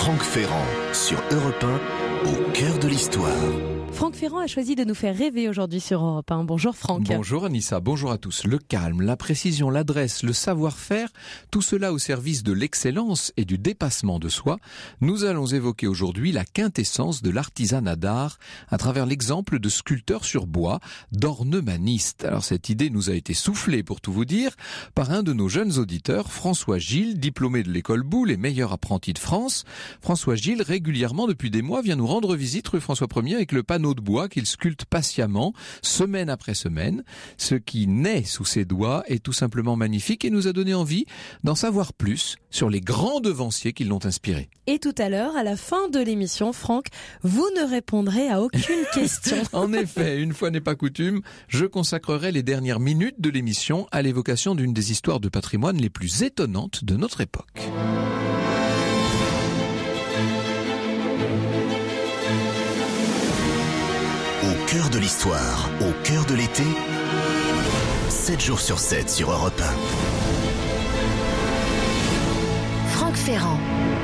Franck Ferrand sur Europe 1, au cœur de l'histoire. Franck Ferrand a choisi de nous faire rêver aujourd'hui sur Europe 1. Bonjour Franck. Bonjour Anissa, bonjour à tous. Le calme, la précision, l'adresse, le savoir-faire, tout cela au service de l'excellence et du dépassement de soi. Nous allons évoquer aujourd'hui la quintessence de l'artisanat d'art à travers l'exemple de sculpteurs sur bois, d'ornemanistes. Alors cette idée nous a été soufflée, pour tout vous dire, par un de nos jeunes auditeurs, François Gilles, diplômé de l'école Boulle et meilleur apprenti de France. François Gilles, régulièrement depuis des mois, vient nous rendre visite rue François 1er avec le panneau de bois qu'il sculpte patiemment, semaine après semaine. Ce qui naît sous ses doigts est tout simplement magnifique et nous a donné envie d'en savoir plus sur les grands devanciers qui l'ont inspiré. Et tout à l'heure, à la fin de l'émission, Franck, vous ne répondrez à aucune question. En effet, une fois n'est pas coutume, je consacrerai les dernières minutes de l'émission à l'évocation d'une des histoires de patrimoine les plus étonnantes de notre époque. Au cœur de l'histoire, au cœur de l'été, 7 jours sur 7 sur Europe 1. Franck Ferrand.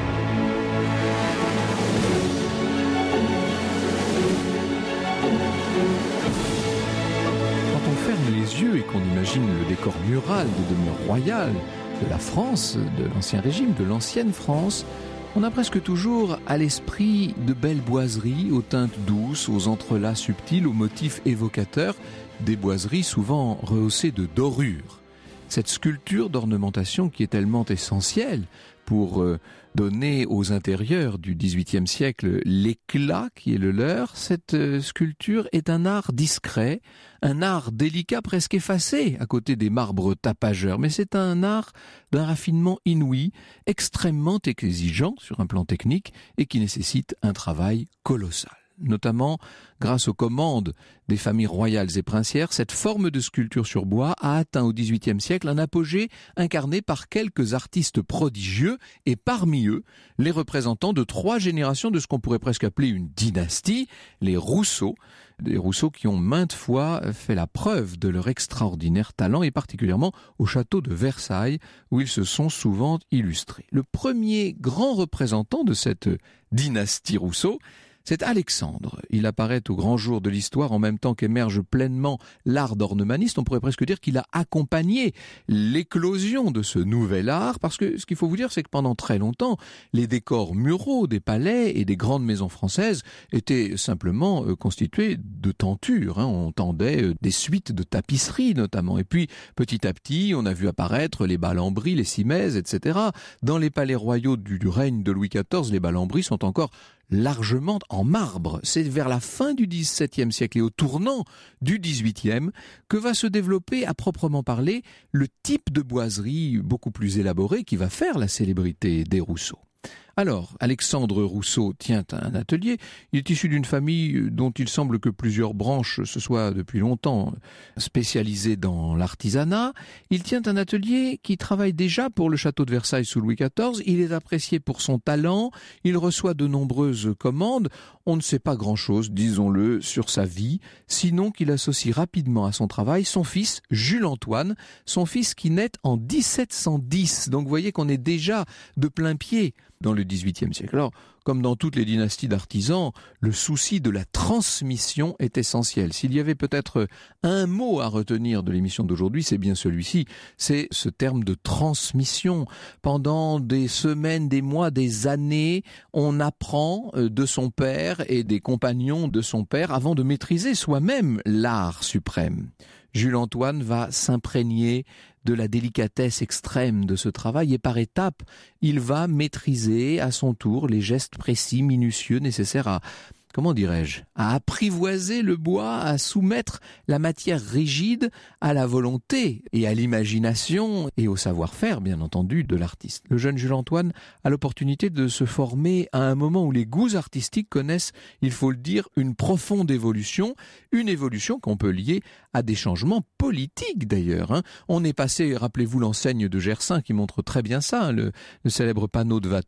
Quand on ferme les yeux et qu'on imagine le décor mural de demeure royale de la France, de l'Ancien Régime, de l'ancienne France, on a presque toujours à l'esprit de belles boiseries aux teintes douces, aux entrelacs subtils, aux motifs évocateurs, des boiseries souvent rehaussées de dorures. Cette sculpture d'ornementation qui est tellement essentielle pour donner aux intérieurs du XVIIIe siècle l'éclat qui est le leur, cette sculpture est un art discret, un art délicat presque effacé à côté des marbres tapageurs, mais c'est un art d'un raffinement inouï, extrêmement exigeant sur un plan technique et qui nécessite un travail colossal. Notamment grâce aux commandes des familles royales et princières, cette forme de sculpture sur bois a atteint au XVIIIe siècle un apogée incarné par quelques artistes prodigieux et parmi eux, les représentants de 3 générations de ce qu'on pourrait presque appeler une dynastie, les Rousseau. Des Rousseau qui ont maintes fois fait la preuve de leur extraordinaire talent et particulièrement au château de Versailles où ils se sont souvent illustrés. Le premier grand représentant de cette dynastie Rousseau, c'est Alexandre. Il apparaît au grand jour de l'histoire en même temps qu'émerge pleinement l'art d'ornemaniste. On pourrait presque dire qu'il a accompagné l'éclosion de ce nouvel art parce que ce qu'il faut vous dire, c'est que pendant très longtemps, les décors muraux des palais et des grandes maisons françaises étaient simplement constitués de tentures. On tendait des suites de tapisseries notamment. Et puis, petit à petit, on a vu apparaître les balambries, les cimaises, etc. Dans les palais royaux du règne de Louis XIV, les balambries sont encore largement en marbre. C'est vers la fin du XVIIe siècle et au tournant du XVIIIe que va se développer, à proprement parler, le type de boiserie beaucoup plus élaboré qui va faire la célébrité des Rousseau. Alors, Alexandre Rousseau tient un atelier. Il est issu d'une famille dont il semble que plusieurs branches se soient depuis longtemps spécialisées dans l'artisanat. Il tient un atelier qui travaille déjà pour le château de Versailles sous Louis XIV. Il est apprécié pour son talent. Il reçoit de nombreuses commandes. On ne sait pas grand-chose, disons-le, sur sa vie, sinon qu'il associe rapidement à son travail son fils, Jules-Antoine, son fils qui naît en 1710. Donc vous voyez qu'on est déjà de plein pied dans le XVIIIe siècle. Alors, comme dans toutes les dynasties d'artisans, le souci de la transmission est essentiel. S'il y avait peut-être un mot à retenir de l'émission d'aujourd'hui, c'est bien celui-ci. C'est ce terme de transmission. Pendant des semaines, des mois, des années, on apprend de son père et des compagnons de son père avant de maîtriser soi-même l'art suprême. Jules-Antoine va s'imprégner de la délicatesse extrême de ce travail et par étapes, il va maîtriser à son tour les gestes précis, minutieux nécessaires à apprivoiser le bois, à soumettre la matière rigide à la volonté et à l'imagination et au savoir-faire, bien entendu, de l'artiste. Le jeune Jules-Antoine a l'opportunité de se former à un moment où les goûts artistiques connaissent, il faut le dire, une profonde évolution, une évolution qu'on peut lier à des changements politiques d'ailleurs. On est passé, rappelez-vous l'enseigne de Gersaint qui montre très bien ça, le célèbre panneau de Watteau,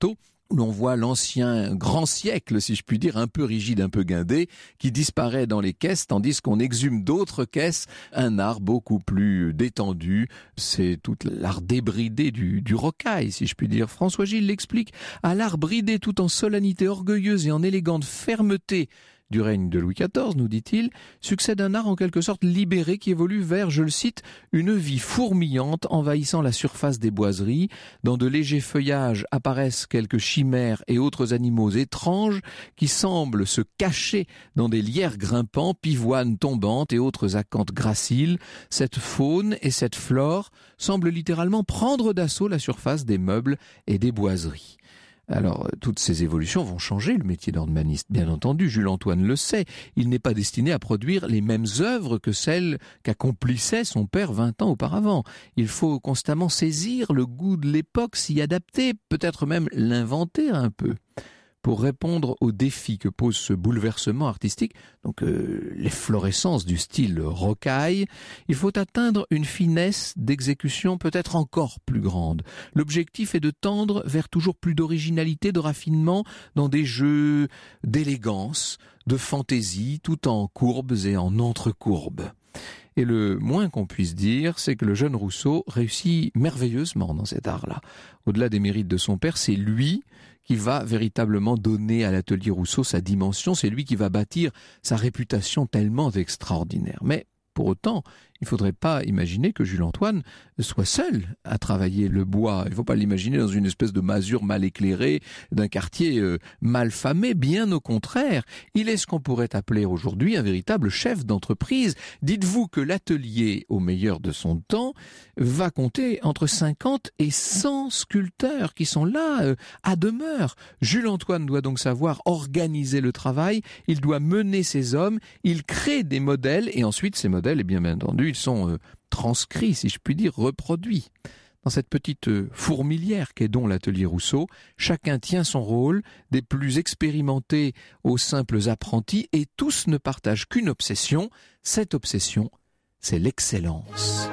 où l'on voit l'ancien grand siècle, si je puis dire, un peu rigide, un peu guindé, qui disparaît dans les caisses, tandis qu'on exhume d'autres caisses, un art beaucoup plus détendu. C'est tout l'art débridé du rocaille, si je puis dire. François Gilles l'explique, à l'art bridé tout en solennité orgueilleuse et en élégante fermeté du règne de Louis XIV, nous dit-il, succède un art en quelque sorte libéré qui évolue vers, je le cite, une vie fourmillante envahissant la surface des boiseries. Dans de légers feuillages apparaissent quelques chimères et autres animaux étranges qui semblent se cacher dans des lierres grimpants, pivoines tombantes et autres acanthes graciles. Cette faune et cette flore semblent littéralement prendre d'assaut la surface des meubles et des boiseries. Alors, toutes ces évolutions vont changer le métier d'ornemaniste, bien entendu. Jules Antoine le sait. Il n'est pas destiné à produire les mêmes œuvres que celles qu'accomplissait son père 20 ans auparavant. Il faut constamment saisir le goût de l'époque, s'y adapter, peut-être même l'inventer un peu. Pour répondre aux défis que pose ce bouleversement artistique, donc l'efflorescence du style rocaille, il faut atteindre une finesse d'exécution peut-être encore plus grande. L'objectif est de tendre vers toujours plus d'originalité, de raffinement dans des jeux d'élégance, de fantaisie, tout en courbes et en entrecourbes. Et le moins qu'on puisse dire, c'est que le jeune Rousseau réussit merveilleusement dans cet art-là. Au-delà des mérites de son père, c'est lui qui va véritablement donner à l'atelier Rousseau sa dimension, c'est lui qui va bâtir sa réputation tellement extraordinaire. Mais pour autant, il ne faudrait pas imaginer que Jules Antoine soit seul à travailler le bois. Il ne faut pas l'imaginer dans une espèce de masure mal éclairée, d'un quartier mal famé. Bien au contraire, il est ce qu'on pourrait appeler aujourd'hui un véritable chef d'entreprise. Dites-vous que l'atelier, au meilleur de son temps, va compter entre 50 et 100 sculpteurs qui sont là à demeure. Jules Antoine doit donc savoir organiser le travail, il doit mener ses hommes, il crée des modèles et ensuite ces modèles, bien entendu, ils sont transcrits, si je puis dire, reproduits. Dans cette petite fourmilière qu'est donc l'atelier Rousseau, chacun tient son rôle, des plus expérimentés aux simples apprentis, et tous ne partagent qu'une obsession. Cette obsession, c'est l'excellence.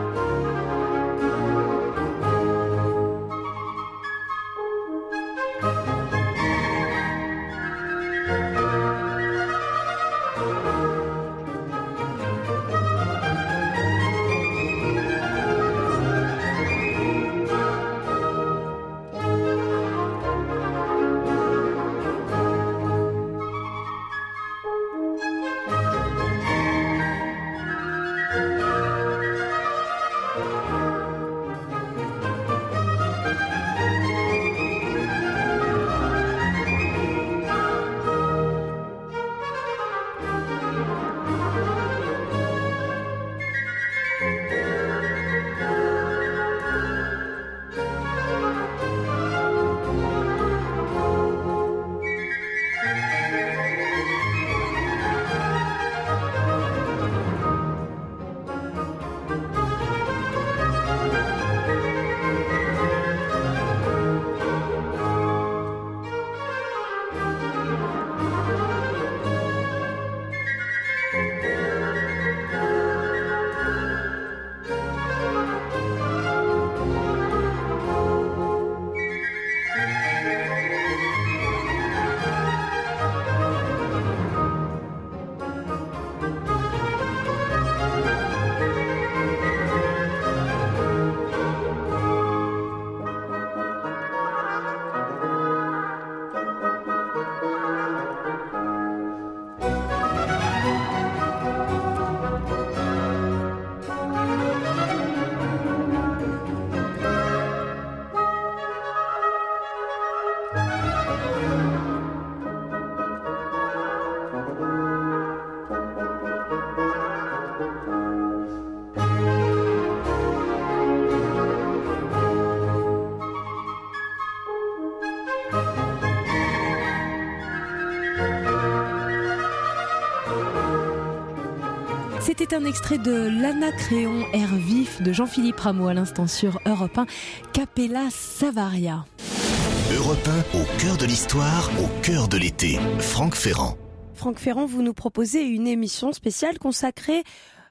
C'était un extrait de l'Anacréon Air vif de Jean-Philippe Rameau à l'instant sur Europe 1, Capella Savaria. Europe 1, au cœur de l'histoire, au cœur de l'été. Franck Ferrand. Franck Ferrand, vous nous proposez une émission spéciale consacrée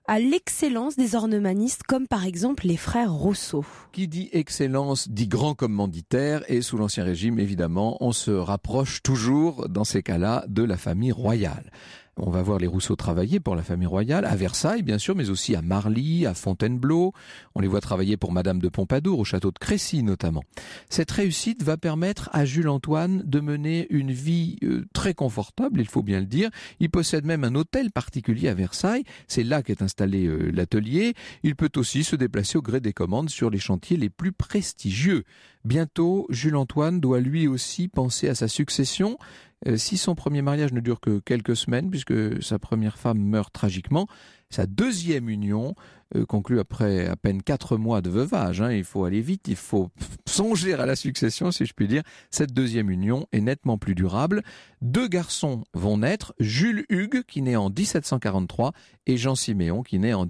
à l'excellence des ornemanistes comme par exemple les frères Rousseau. Qui dit excellence dit grand commanditaire, et sous l'Ancien Régime, évidemment, on se rapproche toujours, dans ces cas-là, de la famille royale. On va voir les Rousseau travailler pour la famille royale, à Versailles bien sûr, mais aussi à Marly, à Fontainebleau. On les voit travailler pour Madame de Pompadour, au château de Crécy notamment. Cette réussite va permettre à Jules-Antoine de mener une vie très confortable, il faut bien le dire. Il possède même un hôtel particulier à Versailles, c'est là qu'est installé l'atelier. Il peut aussi se déplacer au gré des commandes sur les chantiers les plus prestigieux. Bientôt, Jules-Antoine doit lui aussi penser à sa succession. Si son premier mariage ne dure que quelques semaines, puisque sa première femme meurt tragiquement, sa deuxième union, conclue après à peine 4 mois de veuvage, il faut aller vite, il faut songer à la succession, si je puis dire. Cette deuxième union est nettement plus durable. 2 garçons vont naître, Jules Hugues, qui naît en 1743, et Jean Siméon, qui naît en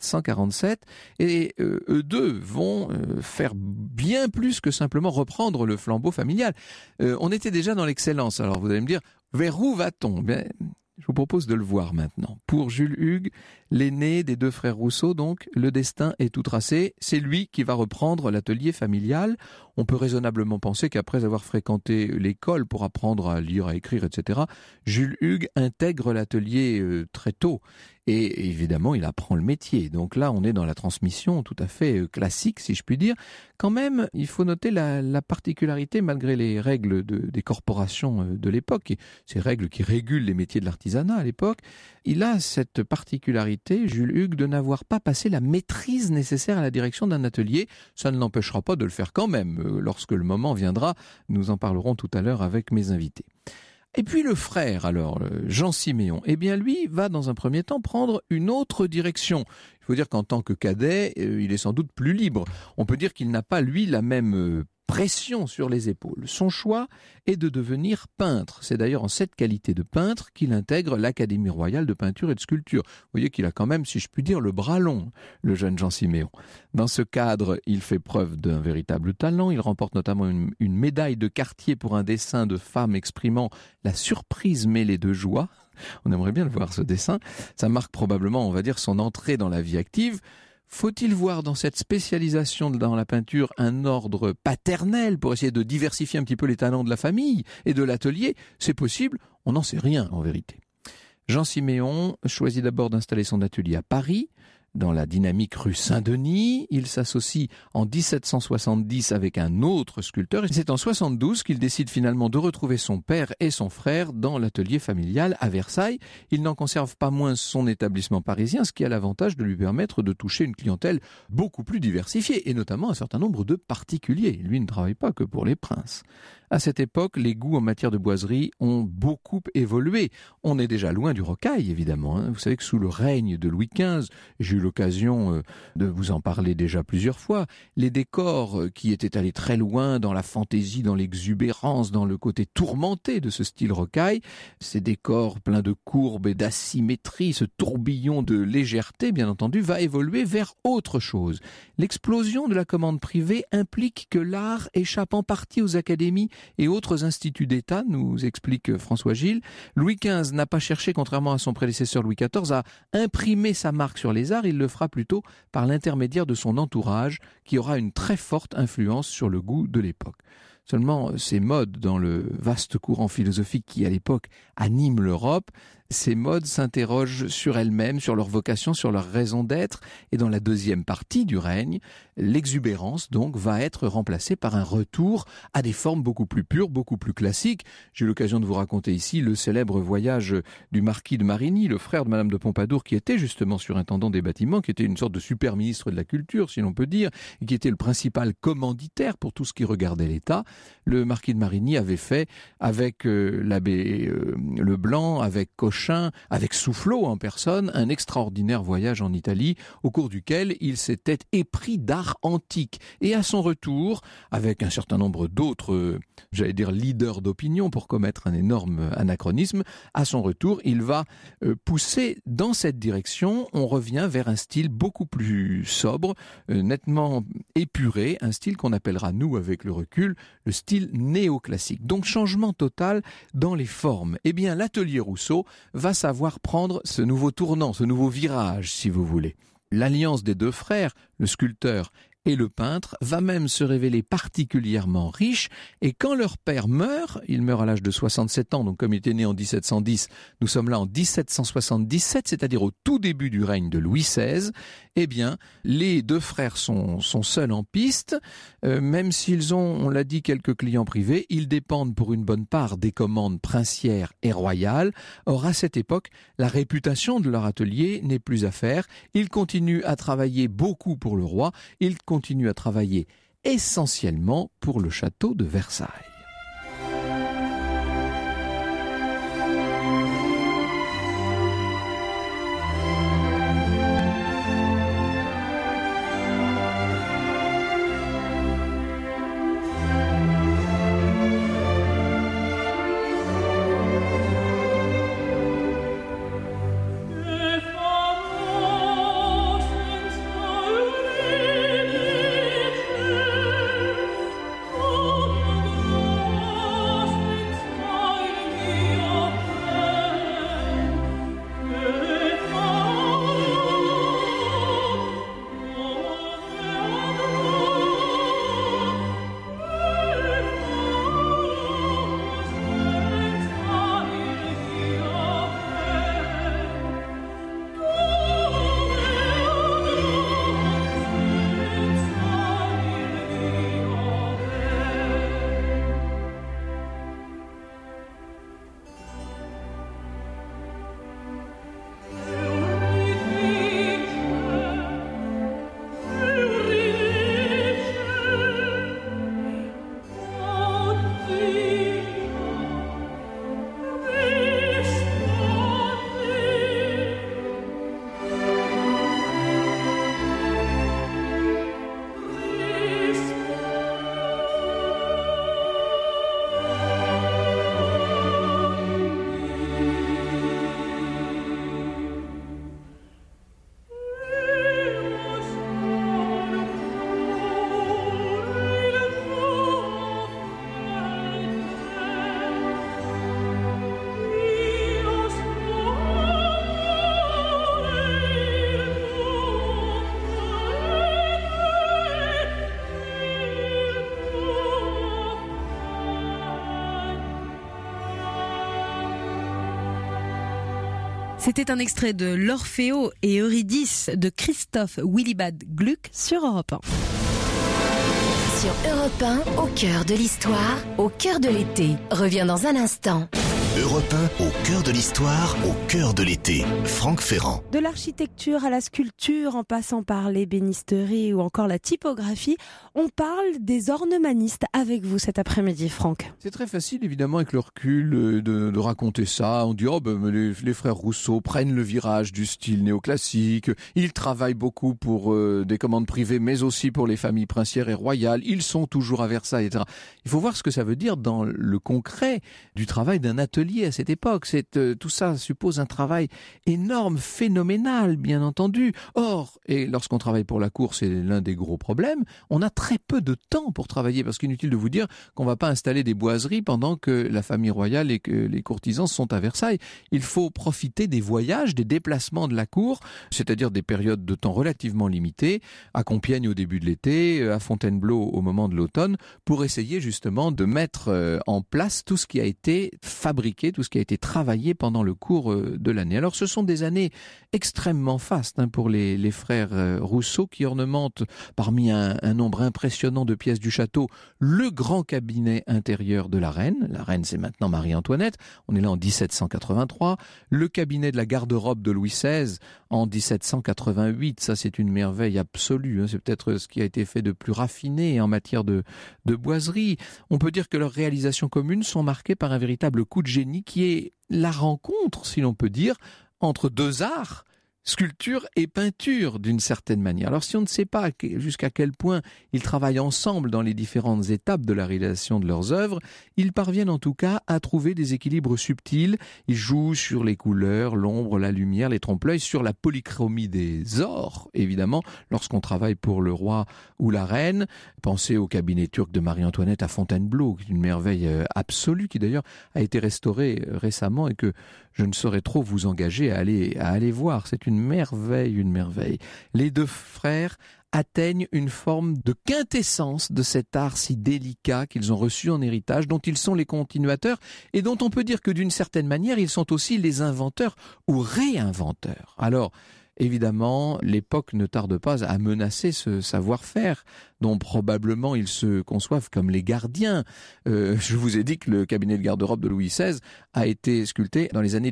1747. Et eux deux vont faire bien plus que simplement reprendre le flambeau familial. On était déjà dans l'excellence, alors vous allez me dire, vers où va-t-on ? Je vous propose de le voir maintenant. Pour Jules Hugues, l'aîné des 2 frères Rousseau, donc, le destin est tout tracé. C'est lui qui va reprendre l'atelier familial. On peut raisonnablement penser qu'après avoir fréquenté l'école pour apprendre à lire, à écrire, etc., Jules Hugues intègre l'atelier très tôt. Et évidemment, il apprend le métier. Donc là, on est dans la transmission tout à fait classique, si je puis dire. Quand même, il faut noter la particularité, malgré les règles des corporations de l'époque, ces règles qui régulent les métiers de l'artisanat à l'époque. Il a cette particularité, Jules Hugues, de n'avoir pas passé la maîtrise nécessaire à la direction d'un atelier. Ça ne l'empêchera pas de le faire quand même. Lorsque le moment viendra, nous en parlerons tout à l'heure avec mes invités. Et puis le frère, alors, Jean Siméon, eh bien lui va dans un premier temps prendre une autre direction. Il faut dire qu'en tant que cadet, il est sans doute plus libre. On peut dire qu'il n'a pas, lui, la même pression sur les épaules. Son choix est de devenir peintre. C'est d'ailleurs en cette qualité de peintre qu'il intègre l'Académie royale de peinture et de sculpture. Vous voyez qu'il a quand même, si je puis dire, le bras long, le jeune Jean Siméon. Dans ce cadre, il fait preuve d'un véritable talent. Il remporte notamment une médaille de Cartier pour un dessin de femme exprimant la surprise mêlée de joie. On aimerait bien le voir, ce dessin. Ça marque probablement, on va dire, son entrée dans la vie active. Faut-il voir dans cette spécialisation dans la peinture un ordre paternel pour essayer de diversifier un petit peu les talents de la famille et de l'atelier ? C'est possible, on n'en sait rien en vérité. Jean Siméon choisit d'abord d'installer son atelier à Paris, dans la dynamique rue Saint-Denis. Il s'associe en 1770 avec un autre sculpteur et c'est en 72 qu'il décide finalement de retrouver son père et son frère dans l'atelier familial à Versailles. Il n'en conserve pas moins son établissement parisien, ce qui a l'avantage de lui permettre de toucher une clientèle beaucoup plus diversifiée et notamment un certain nombre de particuliers. Lui ne travaille pas que pour les princes. À cette époque, les goûts en matière de boiserie ont beaucoup évolué. On est déjà loin du rocaille, évidemment. Vous savez que sous le règne de Louis XV, j'ai eu l'occasion de vous en parler déjà plusieurs fois, les décors qui étaient allés très loin dans la fantaisie, dans l'exubérance, dans le côté tourmenté de ce style rocaille, ces décors pleins de courbes et d'asymétrie, ce tourbillon de légèreté, bien entendu, va évoluer vers autre chose. L'explosion de la commande privée implique que l'art échappe en partie aux académies et autres instituts d'État, nous explique François Gilles. Louis XV n'a pas cherché, contrairement à son prédécesseur Louis XIV, à imprimer sa marque sur les arts. Il le fera plutôt par l'intermédiaire de son entourage, qui aura une très forte influence sur le goût de l'époque. Seulement, ces modes dans le vaste courant philosophique qui, à l'époque, anime l'Europe, ces modes s'interrogent sur elles-mêmes, sur leur vocation, sur leur raison d'être. Et dans la deuxième partie du règne, l'exubérance, donc, va être remplacée par un retour à des formes beaucoup plus pures, beaucoup plus classiques. J'ai eu l'occasion de vous raconter ici le célèbre voyage du marquis de Marigny, le frère de Madame de Pompadour, qui était justement surintendant des bâtiments, qui était une sorte de super ministre de la culture, si l'on peut dire, et qui était le principal commanditaire pour tout ce qui regardait l'État. Le marquis de Marigny avait fait avec l'abbé Leblanc, avec Cochin, avec Soufflot en personne, un extraordinaire voyage en Italie, au cours duquel il s'était épris d'art antique. Et à son retour, avec un certain nombre d'autres, leaders d'opinion pour commettre un énorme anachronisme, à son retour, il va pousser dans cette direction. On revient vers un style beaucoup plus sobre, nettement épuré, un style qu'on appellera, nous, avec le recul, le style néoclassique. Donc changement total dans les formes. Eh bien, l'atelier Rousseau va savoir prendre ce nouveau tournant, ce nouveau virage, si vous voulez. L'alliance des deux frères, le sculpteur et le peintre, va même se révéler particulièrement riche, et quand leur père meurt, il meurt à l'âge de 67 ans, donc comme il était né en 1710, nous sommes là en 1777, c'est-à-dire au tout début du règne de Louis XVI, eh bien, les deux frères sont seuls en piste, même s'ils ont, on l'a dit, quelques clients privés, ils dépendent pour une bonne part des commandes princières et royales. Or, à cette époque, la réputation de leur atelier n'est plus à faire, ils continuent à travailler beaucoup pour le roi, ils continuent à travailler essentiellement pour le château de Versailles. C'était un extrait de l'Orfeo et Eurydice de Christoph Willibald Gluck sur Europe 1. Sur Europe 1, au cœur de l'histoire, au cœur de l'été. Reviens dans un instant. Europe 1, au cœur de l'histoire, au cœur de l'été. Franck Ferrand. De l'architecture à la sculpture, en passant par l'ébénisterie ou encore la typographie, on parle des ornemanistes avec vous cet après-midi, Franck. C'est très facile, évidemment, avec le recul, de raconter ça. On dit, les frères Rousseau prennent le virage du style néoclassique. Ils travaillent beaucoup pour des commandes privées, mais aussi pour les familles princières et royales. Ils sont toujours à Versailles, etc. Il faut voir ce que ça veut dire dans le concret du travail d'un atelier à cette époque. Tout ça suppose un travail énorme, phénoménal, bien entendu. Or, et lorsqu'on travaille pour la cour, c'est l'un des gros problèmes, on a très peu de temps pour travailler, parce qu'inutile de vous dire qu'on ne va pas installer des boiseries pendant que la famille royale et que les courtisans sont à Versailles. Il faut profiter des voyages, des déplacements de la cour, c'est-à-dire des périodes de temps relativement limitées, à Compiègne au début de l'été, à Fontainebleau au moment de l'automne, pour essayer justement de mettre en place tout ce qui a été fabriqué, tout ce qui a été travaillé pendant le cours de l'année. Alors ce sont des années extrêmement fastes pour les frères Rousseau, qui ornementent parmi un nombre impressionnant de pièces du château le grand cabinet intérieur de la reine. La reine, c'est maintenant Marie-Antoinette, on est là en 1783. Le cabinet de la garde-robe de Louis XVI en 1788, ça c'est une merveille absolue, c'est peut-être ce qui a été fait de plus raffiné en matière de boiserie. On peut dire que leurs réalisations communes sont marquées par un véritable coup de génie qui est la rencontre, si l'on peut dire, entre deux arts, sculpture et peinture d'une certaine manière. Alors si on ne sait pas jusqu'à quel point ils travaillent ensemble dans les différentes étapes de la réalisation de leurs œuvres, ils parviennent en tout cas à trouver des équilibres subtils. Ils jouent sur les couleurs, l'ombre, la lumière, les trompe-l'œil, sur la polychromie des ors, évidemment, lorsqu'on travaille pour le roi ou la reine. Pensez au cabinet turc de Marie-Antoinette à Fontainebleau, qui est une merveille absolue, qui d'ailleurs a été restaurée récemment et que je ne saurais trop vous engager à aller voir. C'est une merveille, une merveille. Les deux frères atteignent une forme de quintessence de cet art si délicat qu'ils ont reçu en héritage, dont ils sont les continuateurs et dont on peut dire que d'une certaine manière, ils sont aussi les inventeurs ou réinventeurs. Alors, évidemment, l'époque ne tarde pas à menacer ce savoir-faire dont probablement ils se conçoivent comme les gardiens. Je vous ai dit que le cabinet de garde-robe de Louis XVI a été sculpté dans les années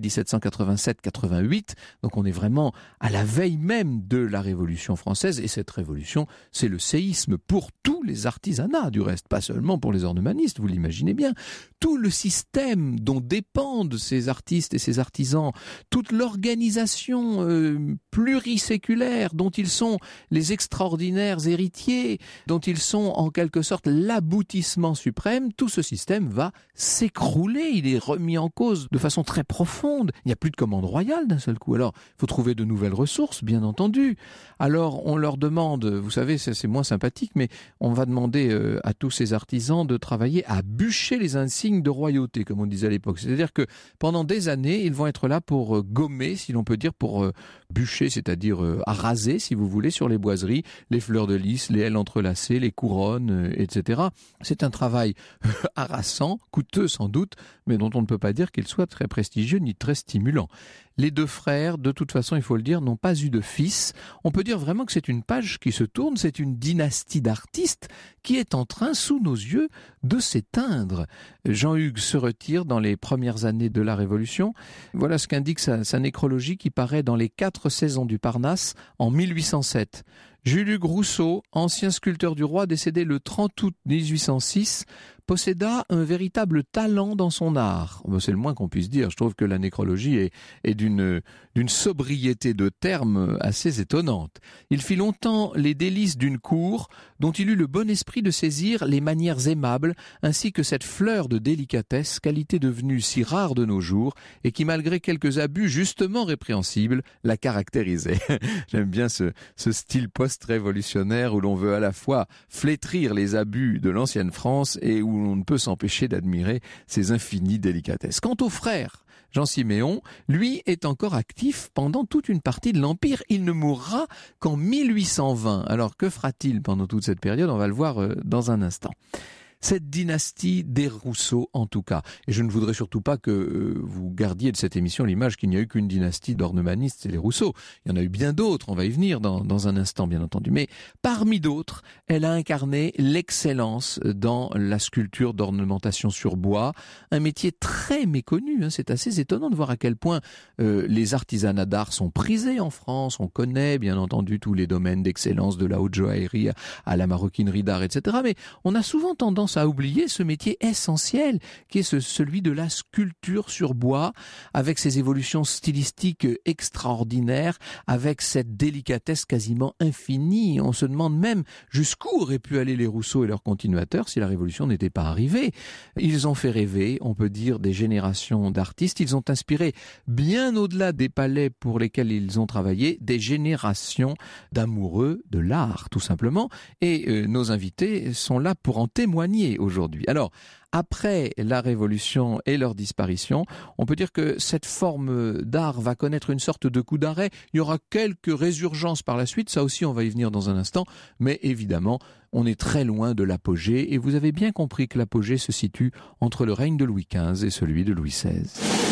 1787-88, donc on est vraiment à la veille même de la Révolution française, et cette révolution, c'est le séisme pour tous les artisanats, du reste, pas seulement pour les ornemanistes, vous l'imaginez bien. Tout le système dont dépendent ces artistes et ces artisans, toute l'organisation pluriséculaire dont ils sont les extraordinaires héritiers, dont ils sont en quelque sorte l'aboutissement suprême, tout ce système va s'écrouler, il est remis en cause de façon très profonde. Il n'y a plus de commande royale d'un seul coup. Alors, il faut trouver de nouvelles ressources, bien entendu. Alors, on leur demande, vous savez, c'est moins sympathique, mais on va demander à tous ces artisans de travailler à bûcher les insignes de royauté, comme on disait à l'époque. C'est-à-dire que pendant des années, ils vont être là pour gommer, si l'on peut dire, pour bûcher, c'est-à-dire à raser, si vous voulez, sur les boiseries, les fleurs de lys, les ailes entrelacées, les couronnes, etc. C'est un travail harassant, coûteux sans doute, mais dont on ne peut pas dire qu'il soit très prestigieux ni très stimulant. Les deux frères, de toute façon, il faut le dire, n'ont pas eu de fils. On peut dire vraiment que c'est une page qui se tourne, c'est une dynastie d'artistes qui est en train, sous nos yeux, de s'éteindre. Jean-Hugues se retire dans les premières années de la Révolution. Voilà ce qu'indique sa nécrologie qui paraît dans les 4 saisons du Parnasse en 1807. Jules-Hugues Rousseau, ancien sculpteur du roi, décédé le 30 août 1806, posséda un véritable talent dans son art. C'est le moins qu'on puisse dire. Je trouve que la nécrologie est d'une sobriété de termes assez étonnante. Il fit longtemps les délices d'une cour dont il eut le bon esprit de saisir les manières aimables ainsi que cette fleur de délicatesse, qualité devenue si rare de nos jours et qui, malgré quelques abus justement répréhensibles, la caractérisait. J'aime bien ce style post-révolutionnaire où l'on veut à la fois flétrir les abus de l'ancienne France et où l'on ne peut s'empêcher d'admirer ses infinies délicatesses. Quant au frère Jean-Siméon, lui, est encore actif pendant toute une partie de l'Empire. Il ne mourra qu'en 1820. Alors que fera-t-il pendant toute cette période ? On va le voir dans un instant. Cette dynastie des Rousseau, en tout cas. Et je ne voudrais surtout pas que vous gardiez de cette émission l'image qu'il n'y a eu qu'une dynastie d'ornemanistes, c'est les Rousseau. Il y en a eu bien d'autres, on va y venir dans un instant, bien entendu. Mais parmi d'autres, elle a incarné l'excellence dans la sculpture d'ornementation sur bois, un métier très méconnu. C'est assez étonnant de voir à quel point les artisanats d'art sont prisés en France. On connaît, bien entendu, tous les domaines d'excellence, de la haute joaillerie à la maroquinerie d'art, etc. Mais on a souvent tendance à oublier ce métier essentiel qui est celui de la sculpture sur bois, avec ses évolutions stylistiques extraordinaires, avec cette délicatesse quasiment infinie. On se demande même jusqu'où auraient pu aller les Rousseau et leurs continuateurs si la Révolution n'était pas arrivée. Ils ont fait rêver, on peut dire, des générations d'artistes. Ils ont inspiré, bien au-delà des palais pour lesquels ils ont travaillé, des générations d'amoureux de l'art, tout simplement. Et nos invités sont là pour en témoigner aujourd'hui. Alors, après la Révolution et leur disparition, on peut dire que cette forme d'art va connaître une sorte de coup d'arrêt. Il y aura quelques résurgences par la suite, ça aussi on va y venir dans un instant, mais évidemment, on est très loin de l'apogée, et vous avez bien compris que l'apogée se situe entre le règne de Louis XV et celui de Louis XVI.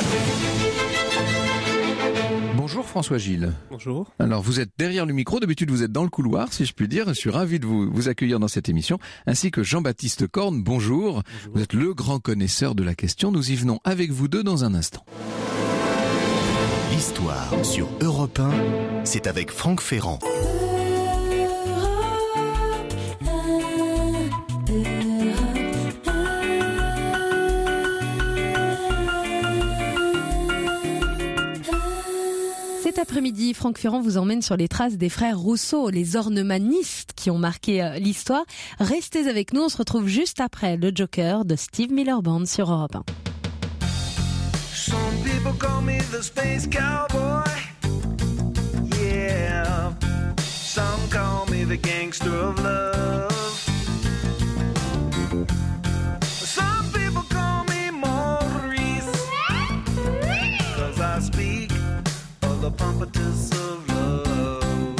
Bonjour François Gilles. Bonjour. Alors vous êtes derrière le micro, d'habitude vous êtes dans le couloir si je puis dire. Je suis ravi de vous accueillir dans cette émission, ainsi que Jean-Baptiste Corne. Bonjour. Bonjour. Vous êtes le grand connaisseur de la question. Nous y venons avec vous deux dans un instant. L'histoire sur Europe 1, c'est avec Franck Ferrand. C'est après-midi, Franck Ferrand vous emmène sur les traces des frères Rousseau, les ornemanistes qui ont marqué l'histoire. Restez avec nous, on se retrouve juste après le Joker de Steve Miller Band sur Europe 1. Some people call me the space cowboy. Yeah. Some call me the gangster of love. Some people call me Maurice, 'cause I speak of the pompatus of love.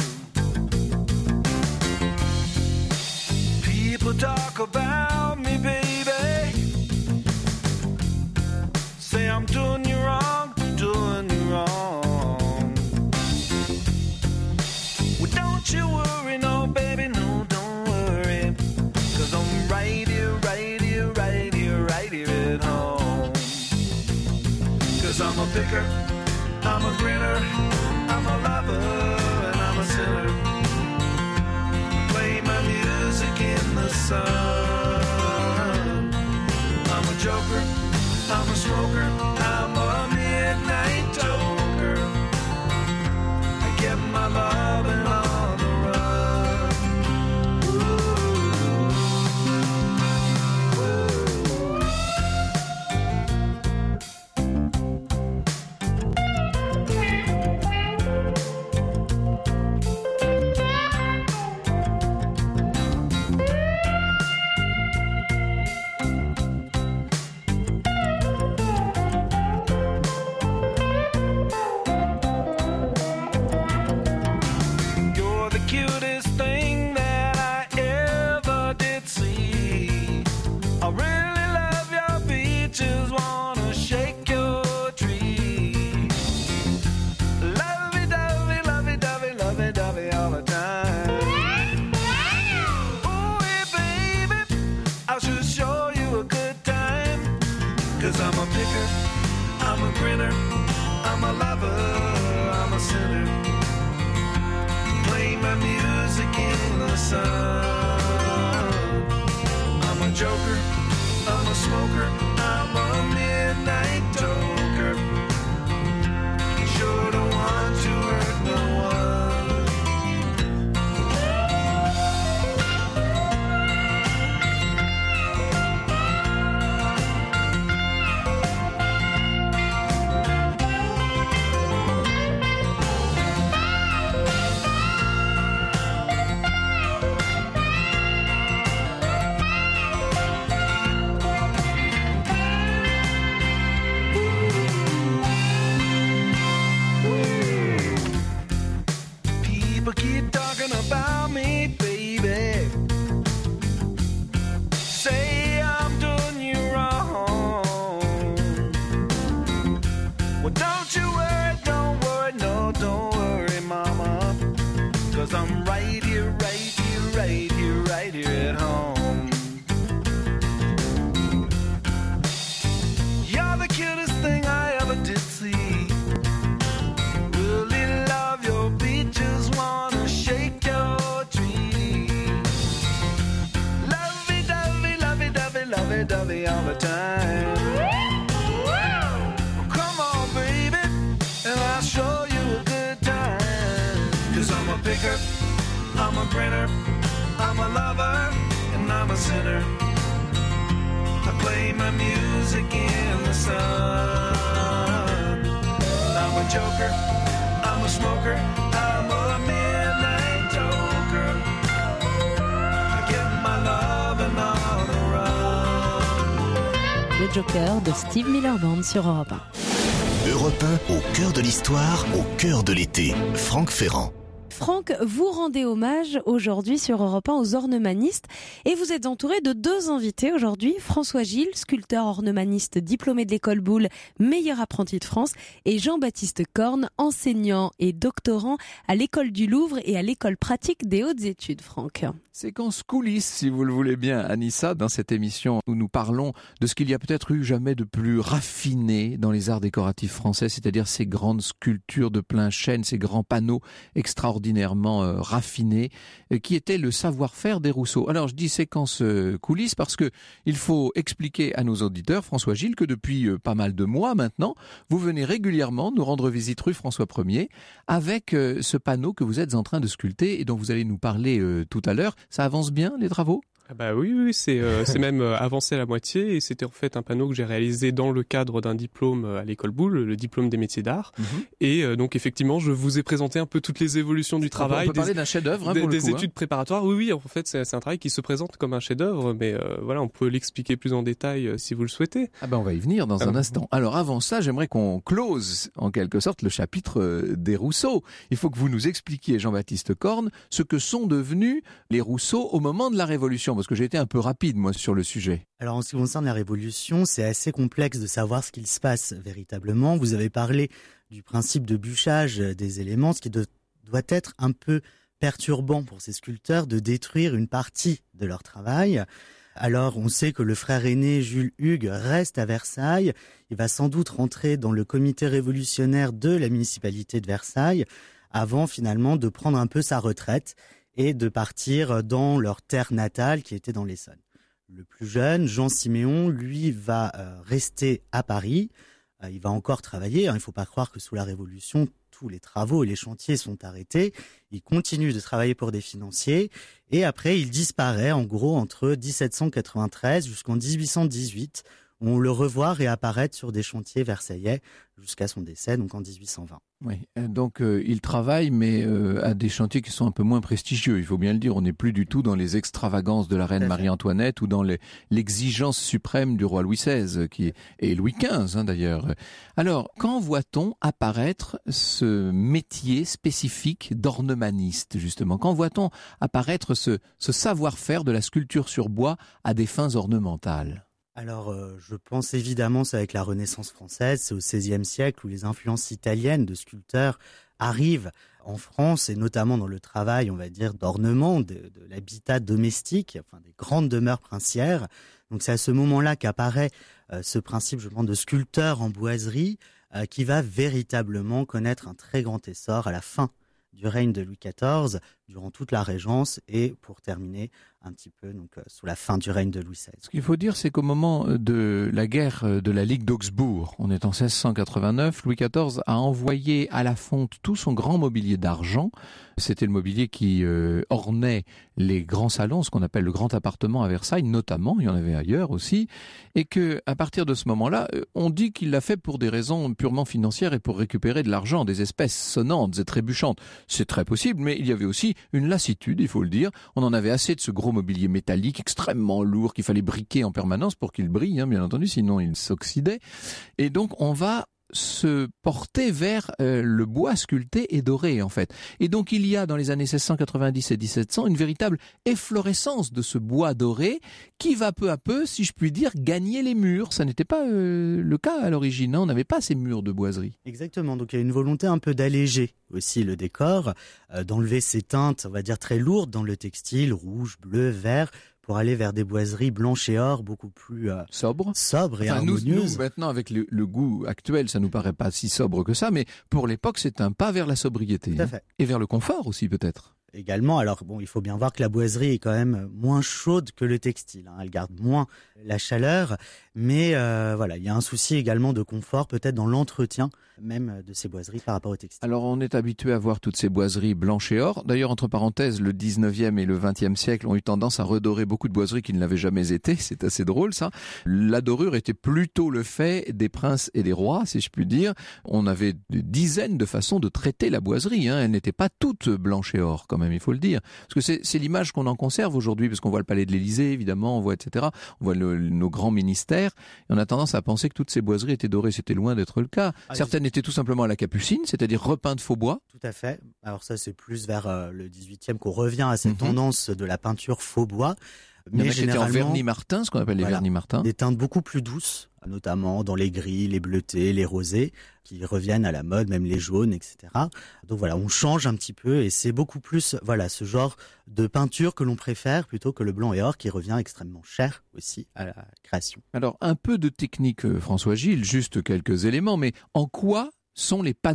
People talk about me, baby. Say I'm doing you wrong, doing you wrong. Well, don't you worry, no, baby, no, don't worry. 'Cause I'm right here, right here, right here, right here at home. 'Cause I'm a picker, I'm a grinner, I'm a lover, and I'm a sinner. Play my music in the sun. I'm a joker, I'm a smoker, I'm a midnight toker. I get my loving on the run. You're the cutest thing that I ever did see. I really love your beaches, wanna shake your tree. Lovey-dovey, lovey-dovey, lovey-dovey all the time. Ooh, hey, baby, I should show you a good time. 'Cause I'm a picker, I'm a grinner, I'm a lover, I'm a sinner. Play my music in the sun. I'm a joker, I'm a smoker, I'm a midnight toker. Sure don't want to hurt no one. People keep talking about me, baby. Say I'm doing you wrong. Well, don't you worry, no, don't worry, mama. 'Cause I'm right here, right here, right here, right here at home. You're the cutest thing I ever did see. Really love your beaches, wanna shake your tree. Lovey-dovey, lovey-dovey, lovey-dovey all the time. Come on, baby, and I'll show you a good time. 'Cause I'm a picker, I'm a grinner, I'm a lover, and I'm a sinner. I play my music in the sun. I'm a joker, I'm a smoker, I'm a midnight toker. I get my loving on the run. Le Joker de Steve Miller Band sur Europe 1. Europe 1, au cœur de l'histoire, au cœur de l'été. Franck Ferrand. Franck, vous rendez hommage aujourd'hui sur Europe 1 aux ornemanistes et vous êtes entouré de deux invités aujourd'hui. François Gilles, sculpteur ornemaniste diplômé de l'école Boulle, meilleur apprenti de France, et Jean-Baptiste Corne, enseignant et doctorant à l'école du Louvre et à l'école pratique des hautes études. Franck. Séquence coulisses, si vous le voulez bien, Anissa, dans cette émission où nous parlons de ce qu'il y a peut-être eu jamais de plus raffiné dans les arts décoratifs français, c'est-à-dire ces grandes sculptures de plein chêne, ces grands panneaux extraordinaires extraordinairement raffiné, qui était le savoir-faire des Rousseau. Alors je dis séquence coulisses parce que il faut expliquer à nos auditeurs, François Gilles, que depuis pas mal de mois maintenant, vous venez régulièrement nous rendre visite rue François 1er avec ce panneau que vous êtes en train de sculpter et dont vous allez nous parler tout à l'heure. Ça avance bien les travaux ? Ah bah oui, c'est même avancé à la moitié et c'était en fait un panneau que j'ai réalisé dans le cadre d'un diplôme à l'école Boulle, le diplôme des métiers d'art. Et donc effectivement, je vous ai présenté un peu toutes les évolutions du travail. On peut parler d'un chef-d'œuvre pour le coup, études préparatoires. Oui, en fait, c'est un travail qui se présente comme un chef-d'œuvre, mais voilà, on peut l'expliquer plus en détail si vous le souhaitez. Ah ben on va y venir dans un instant. Alors avant ça, j'aimerais qu'on close en quelque sorte le chapitre des Rousseau. Il faut que vous nous expliquiez, Jean-Baptiste Corne, ce que sont devenus les Rousseau au moment de la Révolution. Parce que j'ai été un peu rapide, moi, sur le sujet. Alors, en ce qui concerne la Révolution, c'est assez complexe de savoir ce qu'il se passe véritablement. Vous avez parlé du principe de bûchage des éléments, ce qui doit être un peu perturbant pour ces sculpteurs de détruire une partie de leur travail. Alors, on sait que le frère aîné, Jules Hugues, reste à Versailles. Il va sans doute rentrer dans le comité révolutionnaire de la municipalité de Versailles avant, finalement, de prendre un peu sa retraite et de partir dans leur terre natale qui était dans l'Essonne. Le plus jeune, Jean Siméon, lui, va rester à Paris. Il va encore travailler. Il ne faut pas croire que sous la Révolution, tous les travaux et les chantiers sont arrêtés. Il continue de travailler pour des financiers. Et après, il disparaît en gros entre 1793 jusqu'en 1818. Où on le revoit réapparaître sur des chantiers versaillais jusqu'à son décès, donc en 1820. Oui, donc il travaille, mais à des chantiers qui sont un peu moins prestigieux, il faut bien le dire. On n'est plus du tout dans les extravagances de la reine Marie-Antoinette ou dans l'exigence suprême du roi Louis XVI, et Louis XV d'ailleurs. Alors, quand voit-on apparaître ce métier spécifique d'ornemaniste, justement ? Quand voit-on apparaître ce savoir-faire de la sculpture sur bois à des fins ornementales ? Alors, je pense évidemment c'est avec la Renaissance française, c'est au XVIe siècle où les influences italiennes de sculpteurs arrivent en France et notamment dans le travail, on va dire, d'ornement, de l'habitat domestique, enfin des grandes demeures princières. Donc c'est à ce moment-là qu'apparaît ce principe, je pense, de sculpteur en boiserie qui va véritablement connaître un très grand essor à la fin du règne de Louis XIV, durant toute la Régence et pour terminer un petit peu donc sous la fin du règne de Louis XVI. Ce qu'il faut dire, c'est qu'au moment de la guerre de la Ligue d'Augsbourg, on est en 1689, Louis XIV a envoyé à la fonte tout son grand mobilier d'argent. C'était le mobilier qui ornait les grands salons, ce qu'on appelle le grand appartement à Versailles, notamment, il y en avait ailleurs aussi, et que à partir de ce moment-là, on dit qu'il l'a fait pour des raisons purement financières et pour récupérer de l'argent, des espèces sonnantes et trébuchantes. C'est très possible, mais il y avait aussi une lassitude, il faut le dire. On en avait assez de ce gros mobilier métallique extrêmement lourd qu'il fallait briquer en permanence pour qu'il brille, bien entendu, sinon il s'oxydait. Et donc on va se porter vers le bois sculpté et doré en fait. Et donc il y a dans les années 1690 et 1700 une véritable efflorescence de ce bois doré qui va peu à peu, si je puis dire, gagner les murs. Ça n'était pas le cas à l'origine, on n'avait pas ces murs de boiserie. Exactement, donc il y a une volonté un peu d'alléger aussi le décor, d'enlever ces teintes, on va dire, très lourdes dans le textile, rouge, bleu, vert, pour aller vers des boiseries blanches et or beaucoup plus sobres et harmonieuses. Nous, maintenant, avec le goût actuel, ça nous paraît pas si sobre que ça, mais pour l'époque, c'est un pas vers la sobriété. Tout à fait. Et vers le confort aussi, peut-être. Également, alors bon, il faut bien voir que la boiserie est quand même moins chaude que le textile. Elle garde moins la chaleur, mais voilà, il y a un souci également de confort, peut-être dans l'entretien même de ces boiseries par rapport au textile. Alors, on est habitué à voir toutes ces boiseries blanches et or. D'ailleurs, entre parenthèses, le 19e et le 20e siècle ont eu tendance à redorer beaucoup de boiseries qui ne l'avaient jamais été. C'est assez drôle, ça. La dorure était plutôt le fait des princes et des rois, si je puis dire. On avait des dizaines de façons de traiter la boiserie. Elle n'était pas toute blanche et or, quand même, il faut le dire. Parce que c'est l'image qu'on en conserve aujourd'hui, parce qu'on voit le palais de l'Élysée, évidemment, on voit etc. On voit nos grands ministères. Et on a tendance à penser que toutes ces boiseries étaient dorées. C'était loin d'être le cas. Certaines étaient tout simplement à la capucine, c'est-à-dire repeintes faux bois. Tout à fait. Alors ça, c'est plus vers le 18e qu'on revient à cette tendance de la peinture faux bois. Mais généralement, en vernis martin, ce qu'on appelle les vernis martins. Des teintes beaucoup plus douces, notamment dans les gris, les bleutés, les rosés, qui reviennent à la mode, même les jaunes, etc. Donc voilà, on change un petit peu et c'est beaucoup plus ce genre de peinture que l'on préfère plutôt que le blanc et or qui revient extrêmement cher aussi à la création. Alors un peu de technique, François Gilles, juste quelques éléments, mais en quoi sont les panneaux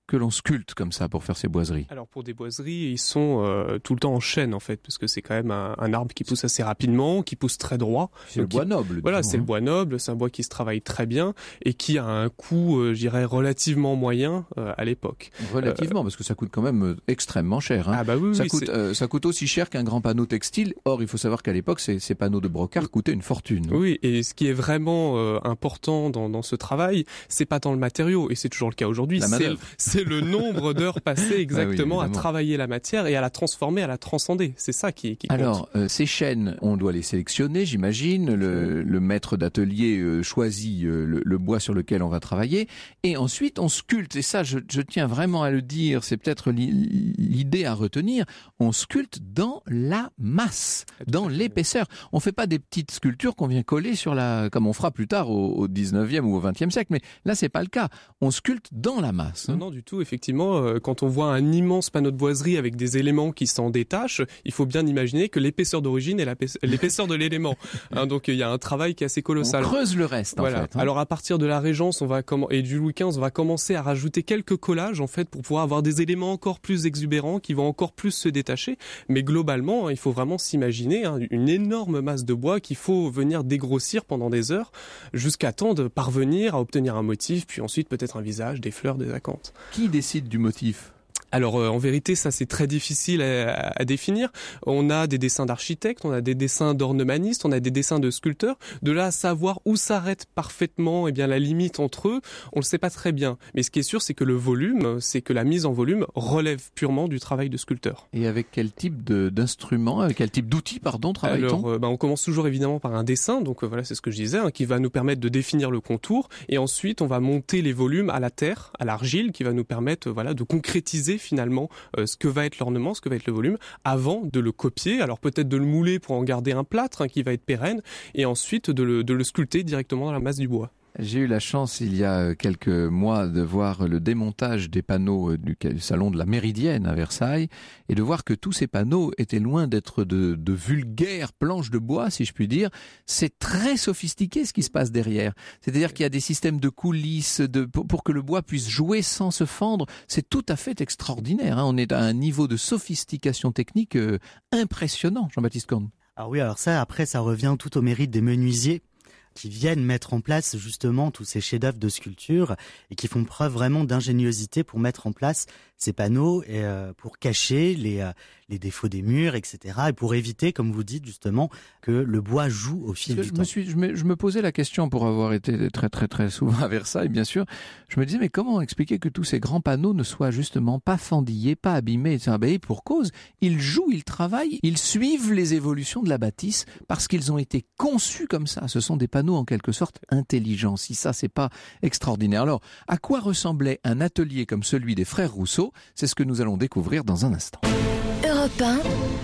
que l'on sculpte comme ça pour faire ces boiseries? Alors pour des boiseries, ils sont tout le temps en chêne en fait, parce que c'est quand même un arbre qui pousse assez rapidement, qui pousse très droit. C'est le bois noble. Voilà, disons, c'est le bois noble, c'est un bois qui se travaille très bien et qui a un coût, je dirais, relativement moyen à l'époque. Relativement, parce que ça coûte quand même extrêmement cher. Hein. Ah bah oui, Ça coûte aussi cher qu'un grand panneau textile. Or, il faut savoir qu'à l'époque, ces panneaux de brocart coûtaient une fortune. Oui, et ce qui est vraiment important dans ce travail, c'est pas tant le matériau, et c'est toujours le cas aujourd'hui, c'est le nombre d'heures passées exactement à travailler la matière et à la transformer, à la transcender. C'est ça qui compte. Alors, ces chaînes, on doit les sélectionner, j'imagine. Le maître d'atelier choisit le bois sur lequel on va travailler. Et ensuite, on sculpte. Et ça, je tiens vraiment à le dire, c'est peut-être l'idée à retenir. On sculpte dans la masse, dans l'épaisseur. On fait pas des petites sculptures qu'on vient coller sur comme on fera plus tard au 19e ou au 20e siècle. Mais là, c'est pas le cas. On sculpte dans la masse. Non, du tout. Effectivement, quand on voit un immense panneau de boiserie avec des éléments qui s'en détachent, il faut bien imaginer que l'épaisseur d'origine est l'épaisseur de l'élément. Donc il y a un travail qui est assez colossal. On creuse le reste, en fait. Alors à partir de la Régence, et du Louis XV, on va commencer à rajouter quelques collages en fait pour pouvoir avoir des éléments encore plus exubérants qui vont encore plus se détacher. Mais globalement, il faut vraiment s'imaginer une énorme masse de bois qu'il faut venir dégrossir pendant des heures jusqu'à temps de parvenir à obtenir un motif, puis ensuite peut-être un visage, des fleurs, des acanthes. Qui décide du motif ? Alors en vérité, ça c'est très difficile à définir. On a des dessins d'architectes, on a des dessins d'ornemanistes, on a des dessins de sculpteurs. De là à savoir où s'arrête parfaitement la limite entre eux, on le sait pas très bien. Mais ce qui est sûr, c'est que le volume, c'est que la mise en volume relève purement du travail de sculpteur. Et avec quel type d'instrument, avec quel type d'outil, travaille-t-on ? Alors, on commence toujours évidemment par un dessin. Donc voilà, c'est ce que je disais, qui va nous permettre de définir le contour. Et ensuite, on va monter les volumes à la terre, à l'argile, qui va nous permettre de concrétiser finalement ce que va être l'ornement, ce que va être le volume, avant de le copier. Alors peut-être de le mouler pour en garder un plâtre qui va être pérenne, et ensuite de le sculpter directement dans la masse du bois. J'ai eu la chance, il y a quelques mois, de voir le démontage des panneaux du salon de la Méridienne à Versailles et de voir que tous ces panneaux étaient loin d'être de vulgaires planches de bois, si je puis dire. C'est très sophistiqué ce qui se passe derrière. C'est-à-dire qu'il y a des systèmes de coulisses pour que le bois puisse jouer sans se fendre. C'est tout à fait extraordinaire. On est à un niveau de sophistication technique impressionnant, Jean-Baptiste Corne. Alors oui, ça revient tout au mérite des menuisiers qui viennent mettre en place justement tous ces chefs-d'œuvre de sculpture et qui font preuve vraiment d'ingéniosité pour mettre en place ces panneaux et pour cacher les défauts des murs, etc. Et pour éviter, comme vous dites justement, que le bois joue au fil du temps. Je me posais la question, pour avoir été très très très souvent à Versailles, bien sûr. Je me disais, mais comment expliquer que tous ces grands panneaux ne soient justement pas fendillés, pas abîmés, etc. Et pour cause, ils jouent, ils travaillent, ils suivent les évolutions de la bâtisse parce qu'ils ont été conçus comme ça. Ce sont des panneaux en quelque sorte intelligents. Si ça, c'est pas extraordinaire. Alors, à quoi ressemblait un atelier comme celui des frères Rousseau ? C'est ce que nous allons découvrir dans un instant. Europe 1,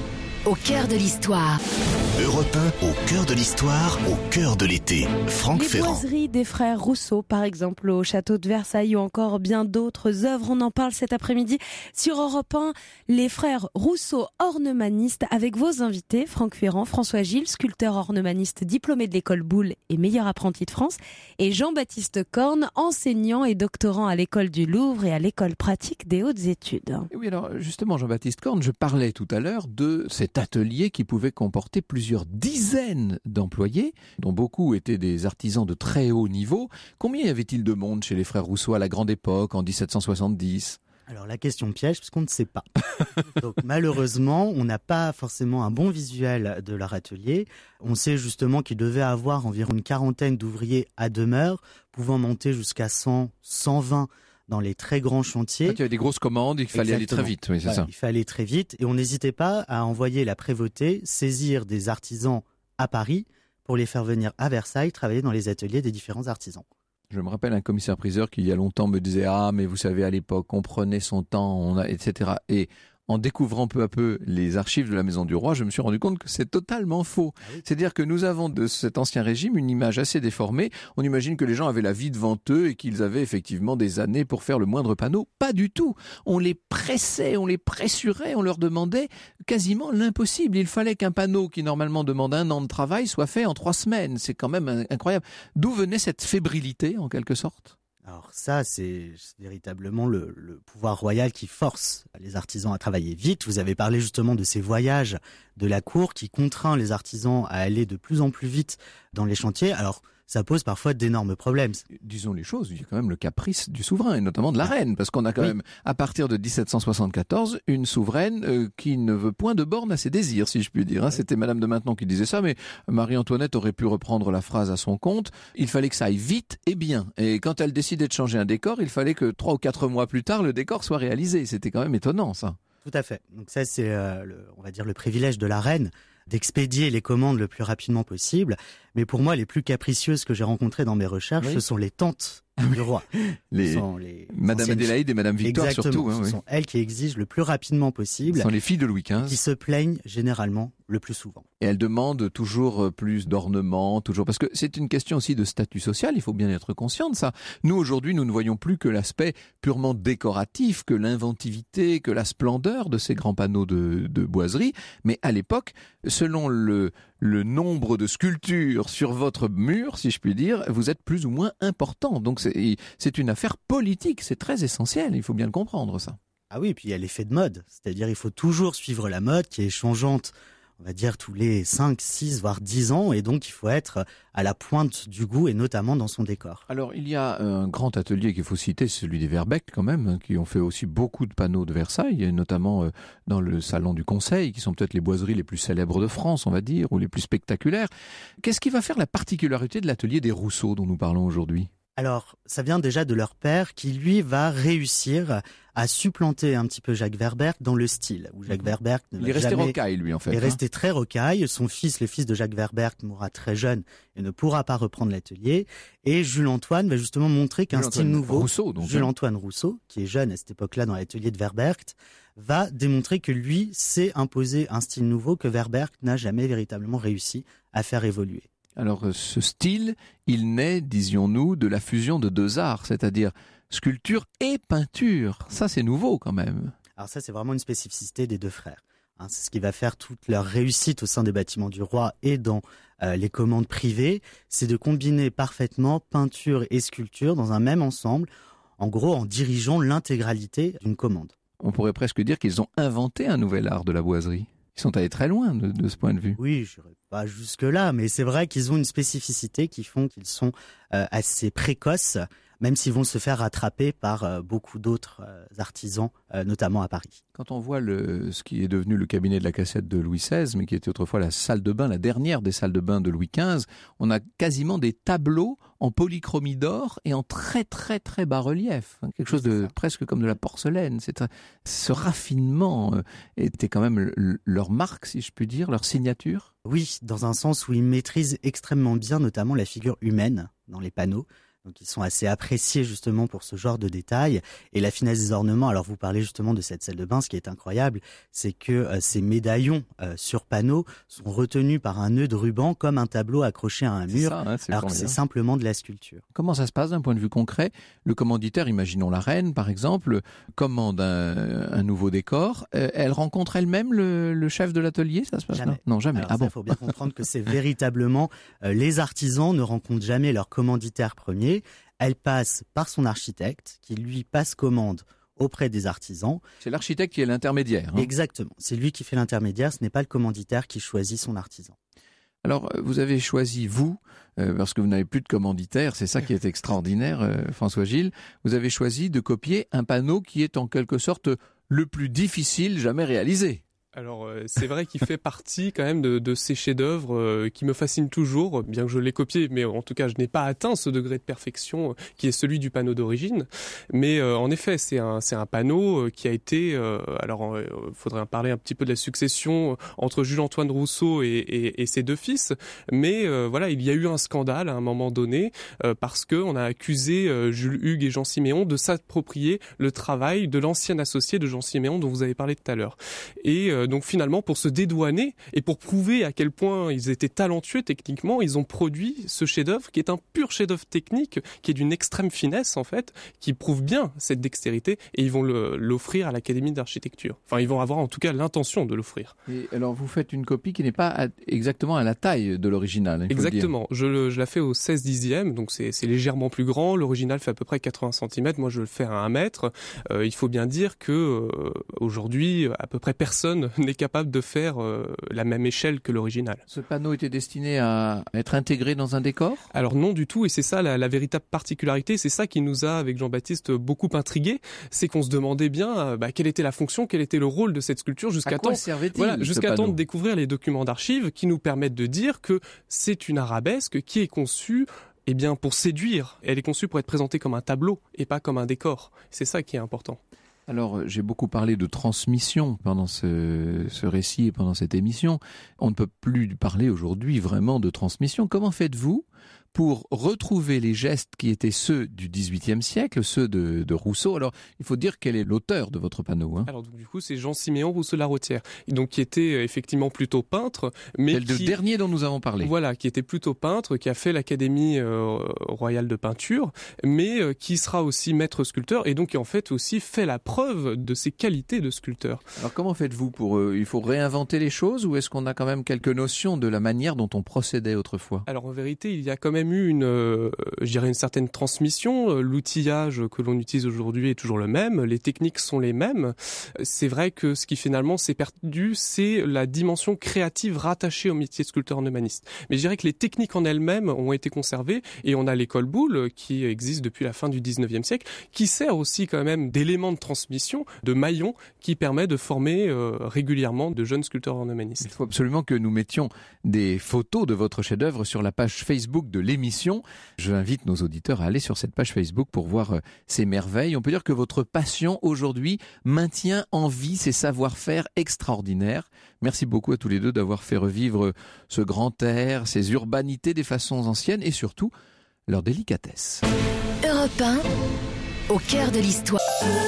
au cœur de l'histoire. Europe 1, au cœur de l'histoire, au cœur de l'été. Franck Ferrand. Les boiseries des frères Rousseau, par exemple, au château de Versailles, ou encore bien d'autres œuvres. On en parle cet après-midi sur Europe 1. Les frères Rousseau, ornemanistes, avec vos invités, Franck Ferrand, François Gilles, sculpteur ornemaniste diplômé de l'école Boulle et meilleur apprenti de France, et Jean-Baptiste Corne, enseignant et doctorant à l'école du Louvre et à l'école pratique des hautes études. Et oui, alors justement, Jean-Baptiste Corne, je parlais tout à l'heure de cet atelier qui pouvait comporter plusieurs dizaines d'employés, dont beaucoup étaient des artisans de très haut niveau. Combien y avait-il de monde chez les frères Rousseau à la grande époque, en 1770 ? Alors la question piège, parce qu'on ne sait pas. Donc malheureusement, on n'a pas forcément un bon visuel de leur atelier. On sait justement qu'ils devaient avoir environ une quarantaine d'ouvriers à demeure, pouvant monter jusqu'à 100, 120 dans les très grands chantiers. Il y avait des grosses commandes, il fallait aller très vite. Oui, c'est ça. Il fallait très vite et on n'hésitait pas à envoyer la prévôté saisir des artisans à Paris pour les faire venir à Versailles travailler dans les ateliers des différents artisans. Je me rappelle un commissaire-priseur qui il y a longtemps me disait « Ah, mais vous savez, à l'époque, on prenait son temps, etc. » Et en découvrant peu à peu les archives de la Maison du Roi, je me suis rendu compte que c'est totalement faux. Ah oui. C'est-à-dire que nous avons de cet ancien régime une image assez déformée. On imagine que les gens avaient la vie devant eux et qu'ils avaient effectivement des années pour faire le moindre panneau. Pas du tout. On les pressait, on les pressurait, on leur demandait quasiment l'impossible. Il fallait qu'un panneau qui normalement demande 1 an de travail soit fait en 3 semaines. C'est quand même incroyable. D'où venait cette fébrilité en quelque sorte ? Alors ça, c'est véritablement le pouvoir royal qui force les artisans à travailler vite. Vous avez parlé justement de ces voyages de la cour qui contraint les artisans à aller de plus en plus vite dans les chantiers. Alors, ça pose parfois d'énormes problèmes. Disons les choses, il y a quand même le caprice du souverain, et notamment de la reine, parce qu'on a quand même, à partir de 1774, une souveraine qui ne veut point de borne à ses désirs, si je puis dire. Hein. C'était Madame de Maintenon qui disait ça, mais Marie-Antoinette aurait pu reprendre la phrase à son compte. Il fallait que ça aille vite et bien. Et quand elle décidait de changer un décor, il fallait que 3 ou 4 mois plus tard, le décor soit réalisé. C'était quand même étonnant, ça. Tout à fait. Donc ça, c'est, on va dire, le privilège de la reine d'expédier les commandes le plus rapidement possible. Mais pour moi, les plus capricieuses que j'ai rencontrées dans mes recherches, ce sont les tantes du roi. Madame Adélaïde et Madame Victoire. Exactement, surtout. Ce sont elles qui exigent le plus rapidement possible. Ce sont les filles de Louis XV. Qui se plaignent généralement le plus souvent. Et elles demandent toujours plus d'ornements, toujours parce que c'est une question aussi de statut social, il faut bien être conscient de ça. Nous, aujourd'hui, nous ne voyons plus que l'aspect purement décoratif, que l'inventivité, que la splendeur de ces grands panneaux de boiserie, mais à l'époque, selon le nombre de sculptures sur votre mur, si je puis dire, vous êtes plus ou moins important. Donc c'est une affaire politique, c'est très essentiel, il faut bien le comprendre ça. Ah oui, et puis il y a l'effet de mode, c'est-à-dire il faut toujours suivre la mode qui est changeante, on va dire tous les 5, 6, voire 10 ans, et donc il faut être à la pointe du goût, et notamment dans son décor. Alors il y a un grand atelier qu'il faut citer, celui des Verbeeck quand même, qui ont fait aussi beaucoup de panneaux de Versailles, et notamment dans le salon du Conseil, qui sont peut-être les boiseries les plus célèbres de France, on va dire, ou les plus spectaculaires. Qu'est-ce qui va faire la particularité de l'atelier des Rousseau dont nous parlons aujourd'hui ? Alors, ça vient déjà de leur père qui, lui, va réussir à supplanter un petit peu Jacques Verbeeck dans le style. Où Jacques Verbeeck ne va il est resté jamais... rocaille, lui, en fait. Il est resté très rocaille. Son fils, le fils de Jacques Verbeeck, mourra très jeune et ne pourra pas reprendre l'atelier. Et Jules-Antoine va justement montrer qu'un style nouveau... Rousseau, donc. Jules-Antoine Rousseau, qui est jeune à cette époque-là dans l'atelier de Verbeeck, va démontrer que lui sait imposer un style nouveau que Verbeeck n'a jamais véritablement réussi à faire évoluer. Alors ce style, il naît, disions-nous, de la fusion de deux arts, c'est-à-dire sculpture et peinture. Ça, c'est nouveau quand même. Alors ça, c'est vraiment une spécificité des deux frères. C'est ce qui va faire toute leur réussite au sein des bâtiments du roi et dans les commandes privées. C'est de combiner parfaitement peinture et sculpture dans un même ensemble, en gros en dirigeant l'intégralité d'une commande. On pourrait presque dire qu'ils ont inventé un nouvel art de la boiserie. Ils sont allés très loin de ce point de vue. Oui, je n'irai pas jusque-là, mais c'est vrai qu'ils ont une spécificité qui font qu'ils sont assez précoces, même s'ils vont se faire rattraper par beaucoup d'autres artisans, notamment à Paris. Quand on voit ce qui est devenu le cabinet de la cassette de Louis XVI, mais qui était autrefois la salle de bain, la dernière des salles de bain de Louis XV, on a quasiment des tableaux en polychromie d'or et en très très très bas relief. Quelque chose de presque comme de la porcelaine. Ce raffinement était quand même leur marque, si je puis dire, leur signature. Oui, dans un sens où ils maîtrisent extrêmement bien notamment la figure humaine dans les panneaux. Donc ils sont assez appréciés justement pour ce genre de détails. Et la finesse des ornements, alors vous parlez justement de cette salle de bain, ce qui est incroyable, c'est que ces médaillons sur panneaux sont retenus par un nœud de ruban comme un tableau accroché à un mur, alors que c'est simplement de la sculpture. Comment ça se passe d'un point de vue concret ? Le commanditaire, imaginons la reine par exemple, commande un nouveau décor. Elle rencontre elle-même le chef de l'atelier, ça se passe ? Jamais. Non, jamais. Alors, il faut bien comprendre que c'est véritablement les artisans ne rencontrent jamais leur commanditaire premier. Elle passe par son architecte qui lui passe commande auprès des artisans. C'est l'architecte qui est l'intermédiaire. Exactement, c'est lui qui fait l'intermédiaire, ce n'est pas le commanditaire qui choisit son artisan. Alors, vous avez choisi, parce que vous n'avez plus de commanditaire, c'est ça qui est extraordinaire, François Gilles, vous avez choisi de copier un panneau qui est en quelque sorte le plus difficile jamais réalisé. Alors c'est vrai qu'il fait partie quand même de ces chefs-d'œuvre qui me fascinent toujours, bien que je l'ai copié, mais en tout cas je n'ai pas atteint ce degré de perfection qui est celui du panneau d'origine. Mais en effet c'est un panneau qui a été, alors faudrait parler un petit peu de la succession entre Jules-Antoine Rousseau et ses deux fils, mais voilà, il y a eu un scandale à un moment donné parce que on a accusé Jules Hugues et Jean Siméon de s'approprier le travail de l'ancien associé de Jean Siméon dont vous avez parlé tout à l'heure. Et donc finalement, pour se dédouaner et pour prouver à quel point ils étaient talentueux techniquement, ils ont produit ce chef-d'œuvre qui est un pur chef-d'œuvre technique, qui est d'une extrême finesse en fait, qui prouve bien cette dextérité, et ils vont l'offrir à l'Académie d'architecture. Enfin, ils vont avoir en tout cas l'intention de l'offrir. Et alors vous faites une copie qui n'est pas exactement à la taille de l'original. Exactement. Je la fais au 16/10, donc c'est légèrement plus grand. L'original fait à peu près 80 cm. Moi, je le fais à 1 mètre. Il faut bien dire que aujourd'hui, à peu près personne n'est capable de faire la même échelle que l'original. Ce panneau était destiné à être intégré dans un décor ? Alors non du tout, et c'est ça la véritable particularité. C'est ça qui nous a, avec Jean-Baptiste, beaucoup intrigué. C'est qu'on se demandait bien quelle était la fonction, quel était le rôle de cette sculpture jusqu'à temps de découvrir les documents d'archives qui nous permettent de dire que c'est une arabesque qui est conçue pour séduire. Elle est conçue pour être présentée comme un tableau et pas comme un décor. C'est ça qui est important. Alors, j'ai beaucoup parlé de transmission pendant ce récit et pendant cette émission. On ne peut plus parler aujourd'hui vraiment de transmission. Comment faites-vous pour retrouver les gestes qui étaient ceux du XVIIIe siècle, ceux de Rousseau? Alors, il faut dire quel est l'auteur de votre panneau. Alors, du coup, c'est Jean-Siméon Rousseau-Larretière, donc qui était effectivement plutôt peintre, mais c'est le dernier dont nous avons parlé. Voilà, qui était plutôt peintre, qui a fait l'Académie royale de peinture, mais qui sera aussi maître sculpteur, et donc qui en fait aussi fait la preuve de ses qualités de sculpteur. Alors, comment faites-vous il faut réinventer les choses, ou est-ce qu'on a quand même quelques notions de la manière dont on procédait autrefois? Alors, en vérité, il y a quand même eu une certaine transmission. L'outillage que l'on utilise aujourd'hui est toujours le même, les techniques sont les mêmes. C'est vrai que ce qui finalement s'est perdu, c'est la dimension créative rattachée au métier de sculpteur ornemaniste. Mais je dirais que les techniques en elles-mêmes ont été conservées, et on a l'école Boulle qui existe depuis la fin du 19e siècle, qui sert aussi quand même d'élément de transmission, de maillon qui permet de former régulièrement de jeunes sculpteurs ornemanistes. Il faut absolument que nous mettions des photos de votre chef-d'œuvre sur la page Facebook de l'émission. Je invite nos auditeurs à aller sur cette page Facebook pour voir ces merveilles. On peut dire que votre passion aujourd'hui maintient en vie ces savoir-faire extraordinaires. Merci beaucoup à tous les deux d'avoir fait revivre ce grand air, ces urbanités des façons anciennes et surtout leur délicatesse. Europe 1, au cœur de l'histoire.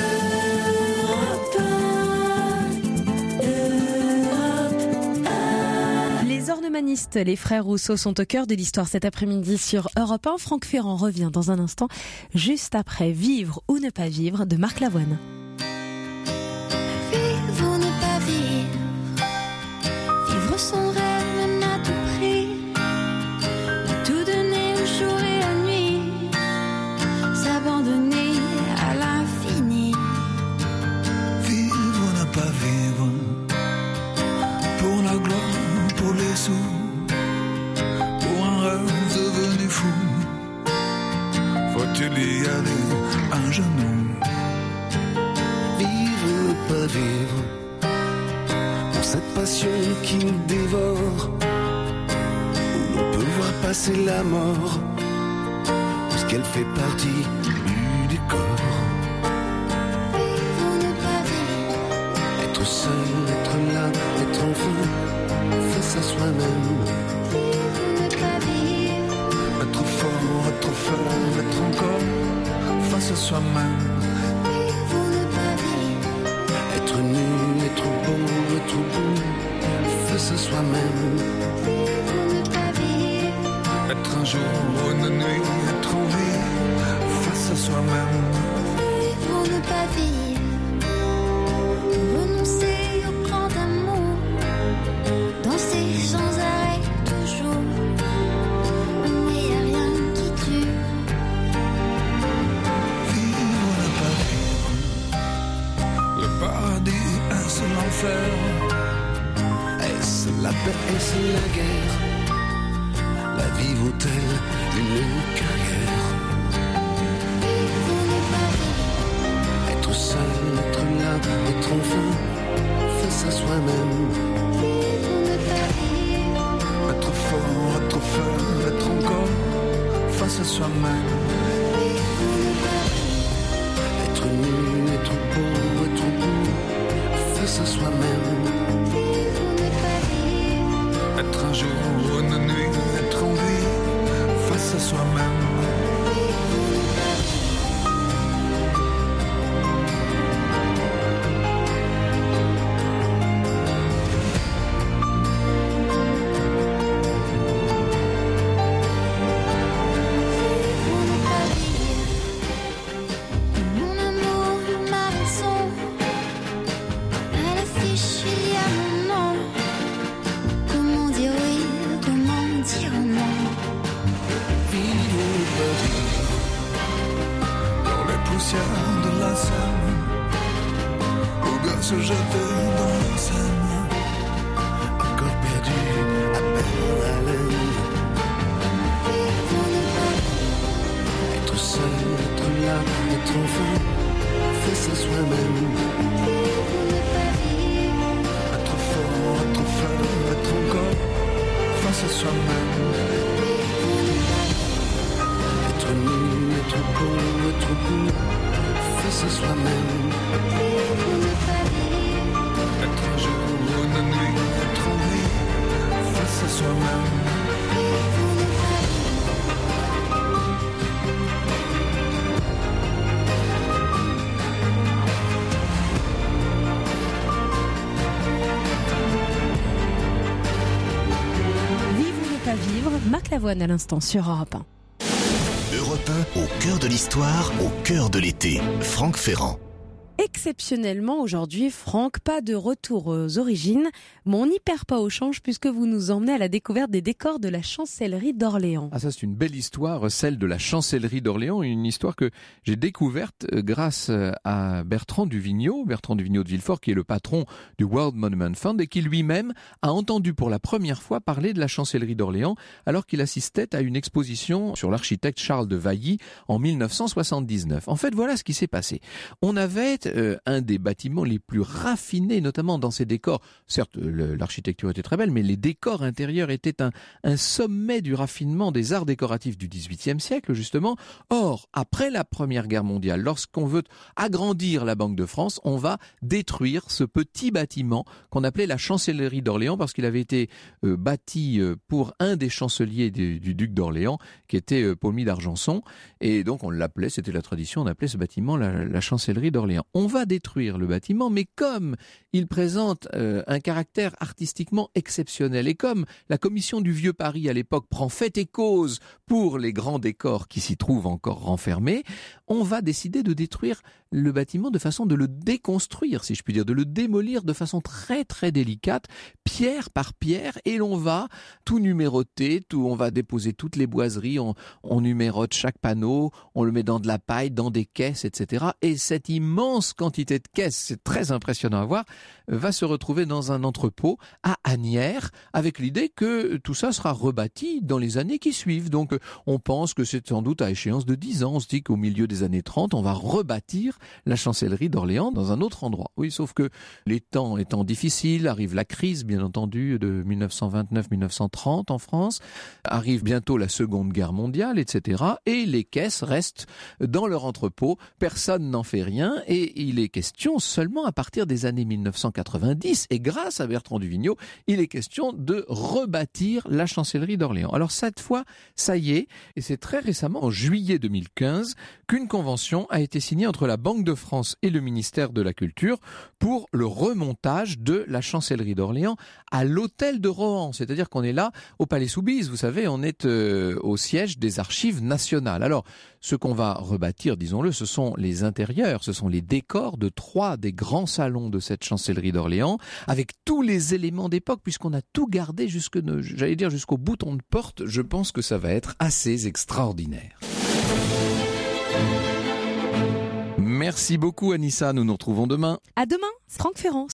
Les ornemanistes, les frères Rousseau, sont au cœur de l'histoire cet après-midi sur Europe 1. Franck Ferrand revient dans un instant, juste après Vivre ou ne pas vivre de Marc Lavoine. Vivre ou ne pas vivre, vivre son rêve même à tout prix, tout donner le jour et la nuit, s'abandonner à l'infini. Vivre ou ne pas vivre, pour la gloire, pour les sous, pour un rêve devenu fou, faut-il y aller à genoux? Vivre ou ne pas vivre, pour cette passion qui nous dévore, où l'on peut voir passer la mort, puisqu'elle fait partie du décor. Vivre ou ne pas vivre, Être seul, être là, être enfin face à soi-même. vivre ou ne pas vivre, Être fort, être fort, être encore face à soi-même. vivre ou ne pas vivre, Être nu, être beau, être beau face à soi-même. vivre ou ne pas vivre, Être un jour, une nuit, être en vie face à soi-même. vivre ou ne pas vivre, renoncer au grand amour, danser sans arrêt toujours, mais y a rien qui dure. Vivre ou ne pas vivre. Le paradis, est-ce l'enfer? Est-ce la paix, est-ce la guerre? La vie vaut-elle une carrière? Vivre ou ne pas vivre, Être seul, être là, être enfin face à soi-même. vivre ou ne pas vivre, Être fort, être faible, être encore face à soi-même. vivre ou ne pas vivre, Être nu, être beau, être beau face à soi-même. vivre ou ne pas vivre, Être un jour, une nuit, être en vie face à soi-même. regard de la Seine, ou bien se jeter dans la Seine. Encore perdu à perdre haleine. Être seul, être là, être enfin face à soi-même. Être fort, être fort, être encore face à soi-même. Être nul, être bon, être beau, face à soi-même. Être un jour, une nuit, être en vie, face à soi-même. Pas vivre, Marc Lavoine à l'instant sur Europe 1. Europe 1, au cœur de l'histoire, au cœur de l'été. Franck Ferrand. Exceptionnellement aujourd'hui, Franck, pas de retour aux origines, mais on n'y perd pas au change puisque vous nous emmenez à la découverte des décors de la chancellerie d'Orléans. Ah, ça c'est une belle histoire, celle de la chancellerie d'Orléans, une histoire que j'ai découverte grâce à Bertrand Duvigneau de Villefort, qui est le patron du World Monument Fund et qui lui-même a entendu pour la première fois parler de la chancellerie d'Orléans alors qu'il assistait à une exposition sur l'architecte Charles de Vailly en 1979. En fait, voilà ce qui s'est passé. On avait un des bâtiments les plus raffinés, notamment dans ses décors. Certes, l'architecture était très belle, mais les décors intérieurs étaient un sommet du raffinement des arts décoratifs du XVIIIe siècle, justement. Or, après la Première Guerre mondiale, lorsqu'on veut agrandir la Banque de France, on va détruire ce petit bâtiment qu'on appelait la chancellerie d'Orléans, parce qu'il avait été bâti pour un des chanceliers du duc d'Orléans, qui était Paulmy d'Argenson. Et donc, on l'appelait, c'était la tradition, on appelait ce bâtiment la chancellerie d'Orléans. On va détruire le bâtiment, mais comme il présente un caractère artistiquement exceptionnel et comme la commission du Vieux Paris à l'époque prend fait et cause pour les grands décors qui s'y trouvent encore renfermés, on va décider de détruire le bâtiment de façon de le déconstruire, si je puis dire, de le démolir de façon très très délicate, pierre par pierre, et l'on va tout numéroter, on va déposer toutes les boiseries, on numérote chaque panneau, on le met dans de la paille, dans des caisses, etc. Et cette immense quantité de caisses, c'est très impressionnant à voir, va se retrouver dans un entrepôt à Asnières, avec l'idée que tout ça sera rebâti dans les années qui suivent. Donc on pense que c'est sans doute à échéance de 10 ans, on se dit qu'au milieu des années 30, on va rebâtir la chancellerie d'Orléans dans un autre endroit. Oui, sauf que les temps étant difficiles, arrive la crise, bien entendu, de 1929-1930 en France, arrive bientôt la Seconde Guerre mondiale, etc. Et les caisses restent dans leur entrepôt, personne n'en fait rien, et il est question seulement à partir des années 1990, et grâce à Bertrand Duvigneau, il est question de rebâtir la chancellerie d'Orléans. Alors cette fois, ça y est, et c'est très récemment, en juillet 2015, qu'une convention a été signée entre la Banque de France et le ministère de la Culture pour le remontage de la chancellerie d'Orléans à l'hôtel de Rohan. C'est-à-dire qu'on est là au Palais Soubise, vous savez, on est au siège des archives nationales. Alors, ce qu'on va rebâtir, disons-le, ce sont les intérieurs, ce sont les décors de 3 des grands salons de cette chancellerie d'Orléans, avec tous les éléments d'époque, puisqu'on a tout gardé jusqu'au bouton de porte. Je pense que ça va être assez extraordinaire. Merci beaucoup Anissa, nous nous retrouvons demain. À demain, Franck Ferrand.